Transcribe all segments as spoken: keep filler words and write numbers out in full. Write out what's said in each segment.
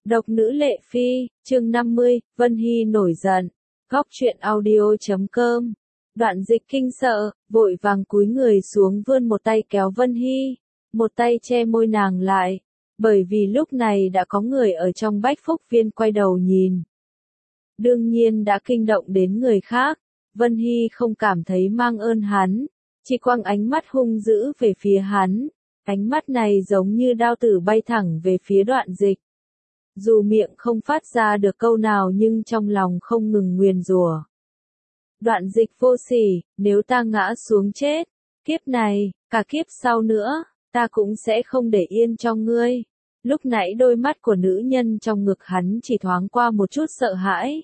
Độc nữ Lệ Phi, chương năm mươi, Vân Hy nổi giận. Góc truyện audio chấm com. Đoạn Dịch kinh sợ, vội vàng cúi người xuống vươn một tay kéo Vân Hy, một tay che môi nàng lại, bởi vì lúc này đã có người ở trong Bách Phúc Viên quay đầu nhìn. Đương nhiên đã kinh động đến người khác, Vân Hy không cảm thấy mang ơn hắn, chỉ quăng ánh mắt hung dữ về phía hắn, ánh mắt này giống như đao tử bay thẳng về phía Đoạn Dịch. Dù miệng không phát ra được câu nào nhưng trong lòng không ngừng nguyền rủa. Đoạn Dịch vô sỉ, nếu ta ngã xuống chết, kiếp này, cả kiếp sau nữa, ta cũng sẽ không để yên cho ngươi. Lúc nãy đôi mắt của nữ nhân trong ngực hắn chỉ thoáng qua một chút sợ hãi.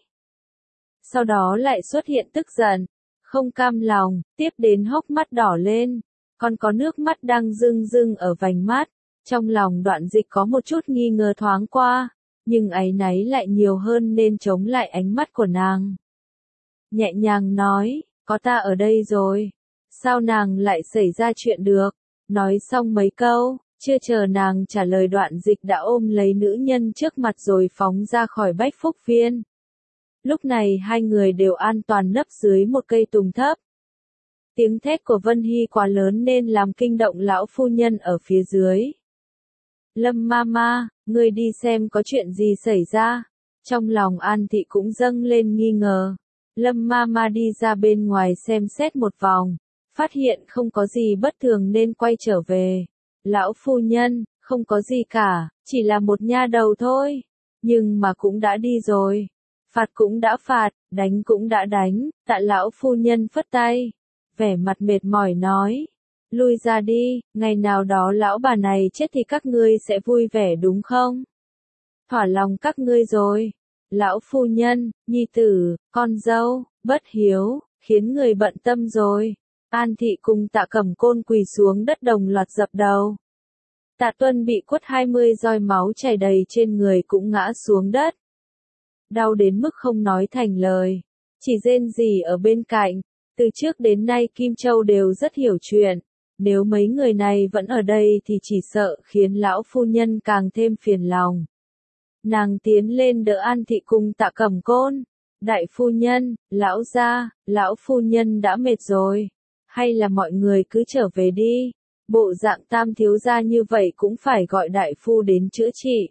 Sau đó lại xuất hiện tức giận, không cam lòng, tiếp đến hốc mắt đỏ lên, còn có nước mắt đang rưng rưng ở vành mắt. Trong lòng Đoạn Dịch có một chút nghi ngờ thoáng qua, nhưng áy náy lại nhiều hơn nên chống lại ánh mắt của nàng. Nhẹ nhàng nói, có ta ở đây rồi, sao nàng lại xảy ra chuyện được? Nói xong mấy câu, chưa chờ nàng trả lời Đoạn Dịch đã ôm lấy nữ nhân trước mặt rồi phóng ra khỏi Bách Phúc Viên. Lúc này hai người đều an toàn nấp dưới một cây tùng thấp. Tiếng thét của Vân Hy quá lớn nên làm kinh động lão phu nhân ở phía dưới. Lâm Mama, ngươi đi xem có chuyện gì xảy ra. Trong lòng An Thị cũng dâng lên nghi ngờ. Lâm Mama đi ra bên ngoài xem xét một vòng, phát hiện không có gì bất thường nên quay trở về. Lão phu nhân, không có gì cả, chỉ là một nha đầu thôi. Nhưng mà cũng đã đi rồi. Phạt cũng đã phạt, đánh cũng đã đánh, tạ lão phu nhân phất tay. Vẻ mặt mệt mỏi nói. Lui ra đi, ngày nào đó lão bà này chết thì các ngươi sẽ vui vẻ đúng không? Thỏa lòng các ngươi rồi. Lão phu nhân, nhi tử, con dâu, bất hiếu, khiến người bận tâm rồi. An Thị cùng Tạ Cẩm Côn quỳ xuống đất đồng loạt dập đầu. Tạ Tuân bị quất hai mươi roi máu chảy đầy trên người cũng ngã xuống đất. Đau đến mức không nói thành lời, chỉ rên rỉ ở bên cạnh. Từ trước đến nay Kim Châu đều rất hiểu chuyện. Nếu mấy người này vẫn ở đây thì chỉ sợ khiến lão phu nhân càng thêm phiền lòng. Nàng tiến lên đỡ An Thị cùng Tạ Cẩm Côn. Đại phu nhân, lão gia, lão phu nhân đã mệt rồi. Hay là mọi người cứ trở về đi. Bộ dạng tam thiếu gia như vậy cũng phải gọi đại phu đến chữa trị.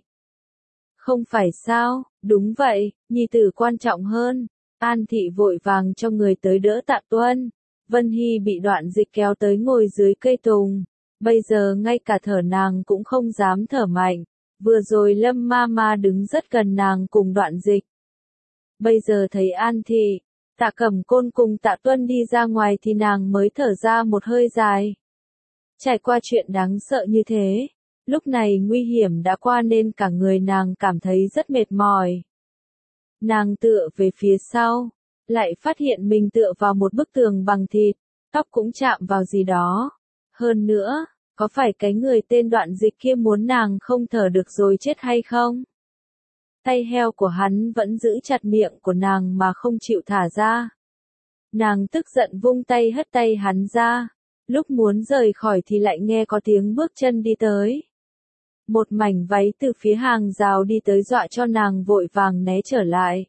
Không phải sao, đúng vậy, nhi tử quan trọng hơn. An Thị vội vàng cho người tới đỡ Tạ Tuân. Vân Hy bị Đoạn Dịch kéo tới ngồi dưới cây tùng. Bây giờ ngay cả thở nàng cũng không dám thở mạnh. Vừa rồi Lâm Mama đứng rất gần nàng cùng Đoạn Dịch. Bây giờ thấy An Thị, Tạ Cẩm Côn cùng Tạ Tuân đi ra ngoài thì nàng mới thở ra một hơi dài. Trải qua chuyện đáng sợ như thế, lúc này nguy hiểm đã qua nên cả người nàng cảm thấy rất mệt mỏi. Nàng tựa về phía sau, lại phát hiện mình tựa vào một bức tường bằng thịt, tóc cũng chạm vào gì đó. Hơn nữa, có phải cái người tên Đoạn Dịch kia muốn nàng không thở được rồi chết hay không? Tay heo của hắn vẫn giữ chặt miệng của nàng mà không chịu thả ra. Nàng tức giận vung tay hất tay hắn ra, lúc muốn rời khỏi thì lại nghe có tiếng bước chân đi tới. Một mảnh váy từ phía hàng rào đi tới dọa cho nàng vội vàng né trở lại.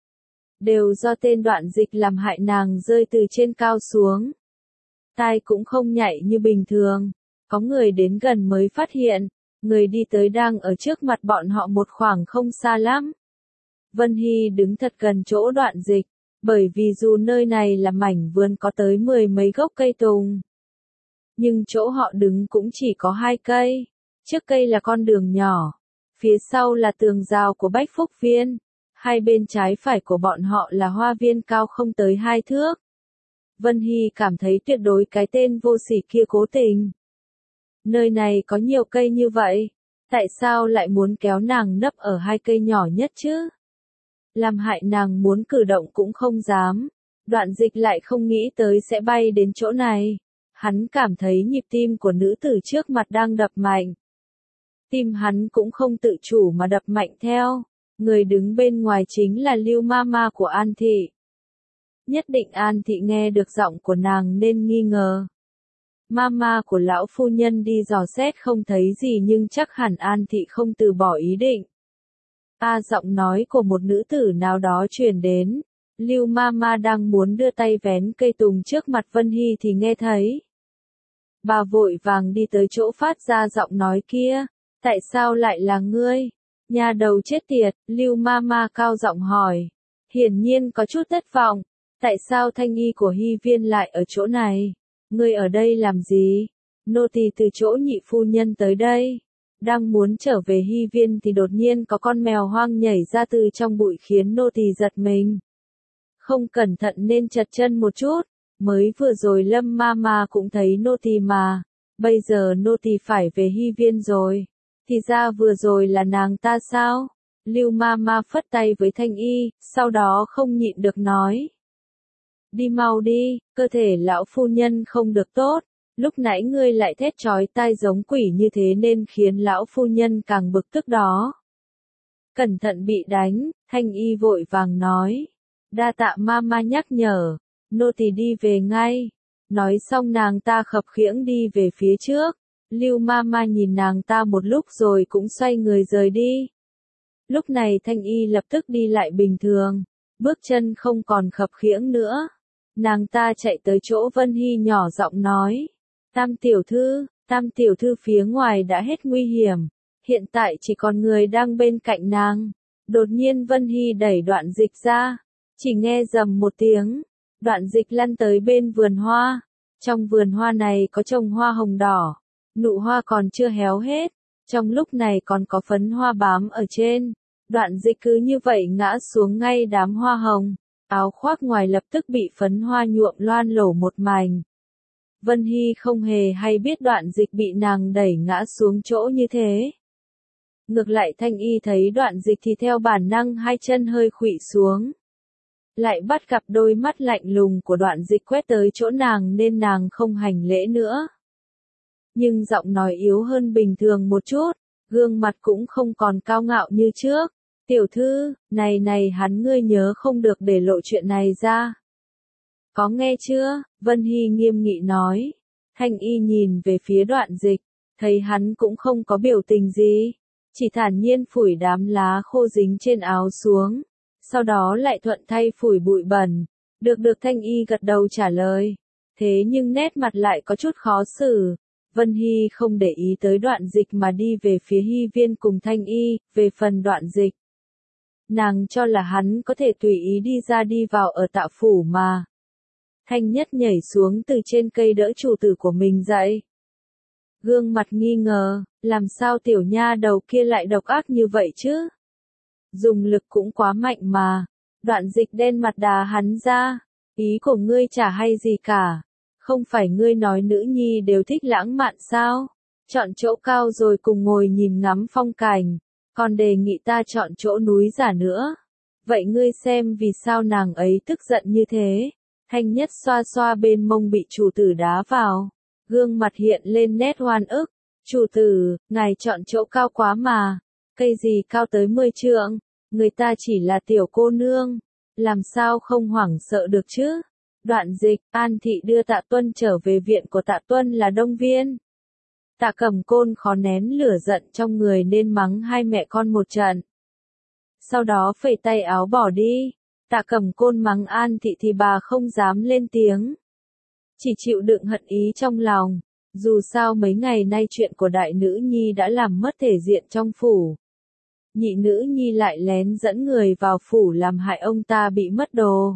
Đều do tên Đoạn Dịch làm hại nàng rơi từ trên cao xuống. Tai cũng không nhạy như bình thường. Có người đến gần mới phát hiện, người đi tới đang ở trước mặt bọn họ một khoảng không xa lắm. Vân Hy đứng thật gần chỗ Đoạn Dịch, bởi vì dù nơi này là mảnh vườn có tới mười mấy gốc cây tùng. Nhưng chỗ họ đứng cũng chỉ có hai cây. Trước cây là con đường nhỏ, phía sau là tường rào của Bách Phúc Viên, hai bên trái phải của bọn họ là hoa viên cao không tới hai thước. Vân Hy cảm thấy tuyệt đối cái tên vô sỉ kia cố tình. Nơi này có nhiều cây như vậy, tại sao lại muốn kéo nàng nấp ở hai cây nhỏ nhất chứ? Làm hại nàng muốn cử động cũng không dám. Đoạn Dịch lại không nghĩ tới sẽ bay đến chỗ này. Hắn cảm thấy nhịp tim của nữ tử trước mặt đang đập mạnh. Tim hắn cũng không tự chủ mà đập mạnh theo. Người đứng bên ngoài chính là Lưu Mama của An Thị. Nhất định An Thị nghe được giọng của nàng nên nghi ngờ. Mama của lão phu nhân đi dò xét không thấy gì nhưng chắc hẳn An Thị không từ bỏ ý định. A giọng nói của một nữ tử nào đó truyền đến. Lưu Mama đang muốn đưa tay vén cây tùng trước mặt Vân Hy thì nghe thấy. Bà vội vàng đi tới chỗ phát ra giọng nói kia. Tại sao lại là ngươi? Nhà đầu chết tiệt, Lưu Mama cao giọng hỏi. Hiển nhiên có chút thất vọng. Tại sao thanh y của Hy Viên lại ở chỗ này? Ngươi ở đây làm gì? Nô tỳ từ chỗ nhị phu nhân tới đây. Đang muốn trở về Hy Viên thì đột nhiên có con mèo hoang nhảy ra từ trong bụi khiến nô tỳ giật mình. Không cẩn thận nên chật chân một chút. Mới vừa rồi Lâm Mama cũng thấy nô tỳ mà. Bây giờ nô tỳ phải về Hy Viên rồi. Thì ra vừa rồi là nàng ta sao? Lưu Mama phất tay với thanh y, sau đó không nhịn được nói. Đi mau đi, cơ thể lão phu nhân không được tốt. Lúc nãy ngươi lại thét chói tai giống quỷ như thế nên khiến lão phu nhân càng bực tức đó. Cẩn thận bị đánh, thanh y vội vàng nói. Đa tạ Mama nhắc nhở, nô tỳ đi về ngay. Nói xong nàng ta khập khiễng đi về phía trước. Lưu Mama nhìn nàng ta một lúc rồi cũng xoay người rời đi. Lúc này thanh y lập tức đi lại bình thường, bước chân không còn khập khiễng nữa. Nàng ta chạy tới chỗ Vân Hy nhỏ giọng nói. Tam tiểu thư, tam tiểu thư phía ngoài đã hết nguy hiểm. Hiện tại chỉ còn người đang bên cạnh nàng. Đột nhiên Vân Hy đẩy Đoạn Dịch ra. Chỉ nghe rầm một tiếng. Đoạn Dịch lăn tới bên vườn hoa. Trong vườn hoa này có trồng hoa hồng đỏ. Nụ hoa còn chưa héo hết. Trong lúc này còn có phấn hoa bám ở trên. Đoạn Dịch cứ như vậy ngã xuống ngay đám hoa hồng. Áo khoác ngoài lập tức bị phấn hoa nhuộm loan lổ một mảnh. Vân Hy không hề hay biết Đoạn Dịch bị nàng đẩy ngã xuống chỗ như thế. Ngược lại thanh y thấy Đoạn Dịch thì theo bản năng hai chân hơi khuỵu xuống. Lại bắt gặp đôi mắt lạnh lùng của Đoạn Dịch quét tới chỗ nàng nên nàng không hành lễ nữa. Nhưng giọng nói yếu hơn bình thường một chút, gương mặt cũng không còn cao ngạo như trước. Tiểu thư, này này hắn ngươi nhớ không được để lộ chuyện này ra. Có nghe chưa? Vân Hy nghiêm nghị nói. Thanh y nhìn về phía Đoạn Dịch, thấy hắn cũng không có biểu tình gì. Chỉ thản nhiên phủi đám lá khô dính trên áo xuống. Sau đó lại thuận tay phủi bụi bẩn. Được được thanh y gật đầu trả lời. Thế nhưng nét mặt lại có chút khó xử. Vân Hy không để ý tới Đoạn Dịch mà đi về phía Hy Viên cùng thanh y, về phần Đoạn Dịch. Nàng cho là hắn có thể tùy ý đi ra đi vào ở Tạ phủ mà. Thanh Nhất nhảy xuống từ trên cây đỡ chủ tử của mình dậy. Gương mặt nghi ngờ, làm sao tiểu nha đầu kia lại độc ác như vậy chứ? Dùng lực cũng quá mạnh mà. Đoạn Dịch đen mặt đá hắn ra. Ý của ngươi chả hay gì cả. Không phải ngươi nói nữ nhi đều thích lãng mạn sao? Chọn chỗ cao rồi cùng ngồi nhìn ngắm phong cảnh. Còn đề nghị ta chọn chỗ núi giả nữa. Vậy ngươi xem vì sao nàng ấy tức giận như thế? Thanh Nhất xoa xoa bên mông bị chủ tử đá vào. Gương mặt hiện lên nét oan ức. Chủ tử, ngài chọn chỗ cao quá mà. Cây gì cao tới mười trượng? Người ta chỉ là tiểu cô nương. Làm sao không hoảng sợ được chứ? Đoạn Dịch, An Thị đưa Tạ Tuân trở về viện của Tạ Tuân là Đông Viên. Tạ Cẩm Côn khó nén lửa giận trong người nên mắng hai mẹ con một trận. Sau đó phẩy tay áo bỏ đi. Tạ Cẩm Côn mắng An Thị thì bà không dám lên tiếng. Chỉ chịu đựng hận ý trong lòng. Dù sao mấy ngày nay chuyện của đại nữ nhi đã làm mất thể diện trong phủ. Nhị nữ nhi lại lén dẫn người vào phủ làm hại ông ta bị mất đồ.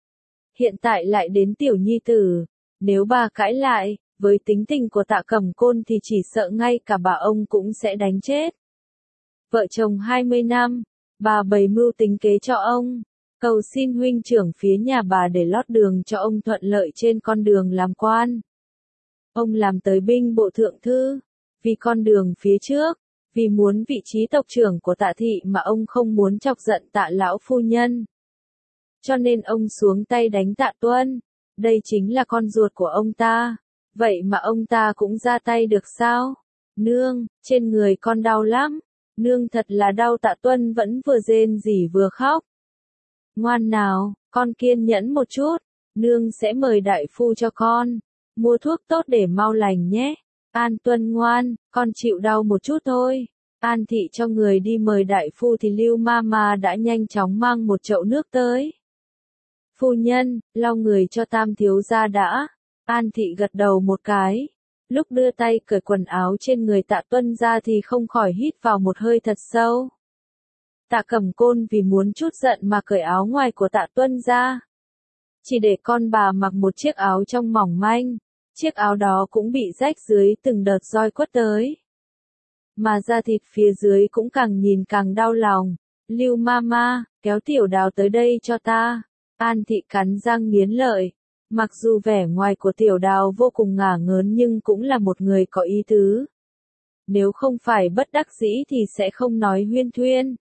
Hiện tại lại đến tiểu nhi tử. Nếu bà cãi lại, với tính tình của Tạ Cẩm Côn thì chỉ sợ ngay cả bà ông cũng sẽ đánh chết. Vợ chồng hai mươi năm, bà bày mưu tính kế cho ông. Cầu xin huynh trưởng phía nhà bà để lót đường cho ông thuận lợi trên con đường làm quan. Ông làm tới binh bộ thượng thư. Vì con đường phía trước, vì muốn vị trí tộc trưởng của Tạ thị mà ông không muốn chọc giận Tạ lão phu nhân. Cho nên ông xuống tay đánh Tạ Tuân. Đây chính là con ruột của ông ta. Vậy mà ông ta cũng ra tay được sao? Nương, trên người con đau lắm. Nương thật là đau. Tạ Tuân vẫn vừa rên rỉ vừa khóc. Ngoan nào, con kiên nhẫn một chút. Nương sẽ mời đại phu cho con. Mua thuốc tốt để mau lành nhé. An Tuân ngoan, con chịu đau một chút thôi. An thị cho người đi mời đại phu thì Lưu Mama đã nhanh chóng mang một chậu nước tới. Phu nhân, lau người cho Tam thiếu gia đã. An thị gật đầu một cái. Lúc đưa tay cởi quần áo trên người Tạ Tuân ra thì không khỏi hít vào một hơi thật sâu. Tạ Cẩm Côn vì muốn chút giận mà cởi áo ngoài của Tạ Tuân ra. Chỉ để con bà mặc một chiếc áo trong mỏng manh. Chiếc áo đó cũng bị rách dưới từng đợt roi quất tới. Mà da thịt phía dưới cũng càng nhìn càng đau lòng. Lưu Mama, kéo Tiểu Đào tới đây cho ta. An thị cắn răng nghiến lợi. Mặc dù vẻ ngoài của Tiểu Đào vô cùng ngả ngớn nhưng cũng là một người có ý tứ. Nếu không phải bất đắc dĩ thì sẽ không nói huyên thuyên.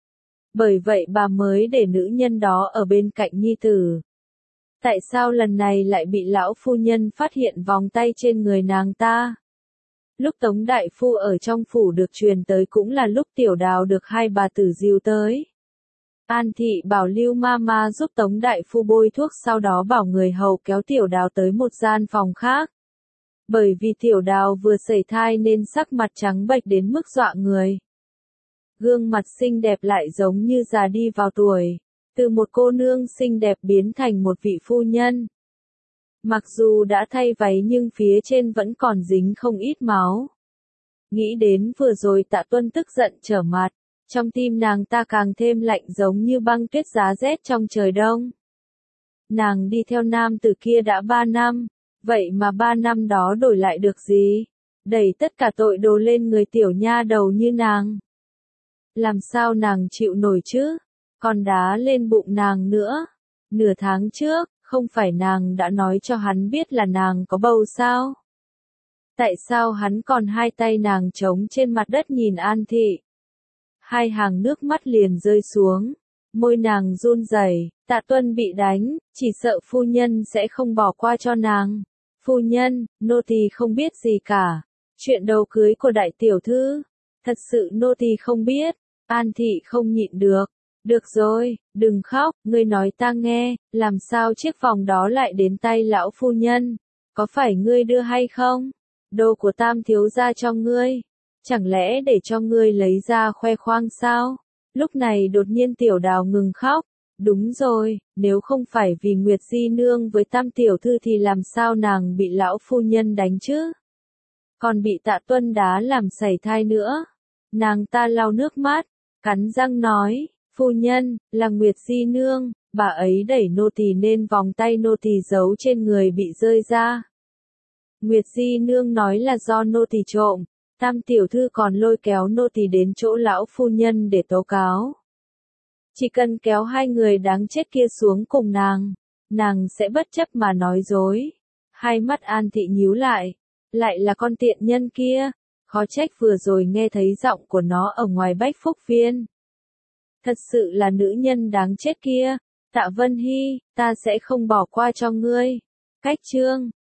Bởi vậy bà mới để nữ nhân đó ở bên cạnh nhi tử. Tại sao lần này lại bị lão phu nhân phát hiện vòng tay trên người nàng ta? Lúc Tống đại phu ở trong phủ được truyền tới cũng là lúc Tiểu Đào được hai bà tử dìu tới. An thị bảo Lưu Mama giúp Tống đại phu bôi thuốc, sau đó bảo người hầu kéo Tiểu Đào tới một gian phòng khác. Bởi vì Tiểu Đào vừa sẩy thai nên sắc mặt trắng bệch đến mức dọa người. Gương mặt xinh đẹp lại giống như già đi vào tuổi, từ một cô nương xinh đẹp biến thành một vị phu nhân. Mặc dù đã thay váy nhưng phía trên vẫn còn dính không ít máu. Nghĩ đến vừa rồi Tạ Tuân tức giận trở mặt, trong tim nàng ta càng thêm lạnh giống như băng tuyết giá rét trong trời đông. Nàng đi theo nam tử kia đã ba năm, vậy mà ba năm đó đổi lại được gì? Đẩy tất cả tội đồ lên người tiểu nha đầu như nàng. Làm sao nàng chịu nổi chứ? Còn đá lên bụng nàng nữa. Nửa tháng trước, không phải nàng đã nói cho hắn biết là nàng có bầu sao? Tại sao hắn còn hai tay nàng trống trên mặt đất nhìn An thị? Hai hàng nước mắt liền rơi xuống. Môi nàng run rẩy. Tạ Tuân bị đánh, chỉ sợ phu nhân sẽ không bỏ qua cho nàng. Phu nhân, nô tỳ không biết gì cả. Chuyện đầu cưới của đại tiểu thư. Thật sự nô tỳ không biết. An thị không nhịn được. Được rồi, đừng khóc, ngươi nói ta nghe, làm sao chiếc vòng đó lại đến tay lão phu nhân? Có phải ngươi đưa hay không? Đồ của Tam thiếu gia cho ngươi. Chẳng lẽ để cho ngươi lấy ra khoe khoang sao? Lúc này đột nhiên Tiểu Đào ngừng khóc. Đúng rồi, nếu không phải vì Nguyệt Di nương với Tam tiểu thư thì làm sao nàng bị lão phu nhân đánh chứ? Còn bị Tạ Tuân đá làm sẩy thai nữa. Nàng ta lau nước mắt, cắn răng nói, phu nhân, là Nguyệt Di nương, bà ấy đẩy nô tỳ nên vòng tay nô tỳ giấu trên người bị rơi ra. Nguyệt Di nương nói là do nô tỳ trộm, Tam tiểu thư còn lôi kéo nô tỳ đến chỗ lão phu nhân để tố cáo. Chỉ cần kéo hai người đáng chết kia xuống cùng nàng, nàng sẽ bất chấp mà nói dối. Hai mắt An thị nhíu lại, lại là con tiện nhân kia, khó trách vừa rồi nghe thấy giọng của nó ở ngoài Bách Phúc Viên. Thật sự là nữ nhân đáng chết kia. Tạ Vân Hy, ta sẽ không bỏ qua cho ngươi. Cách chương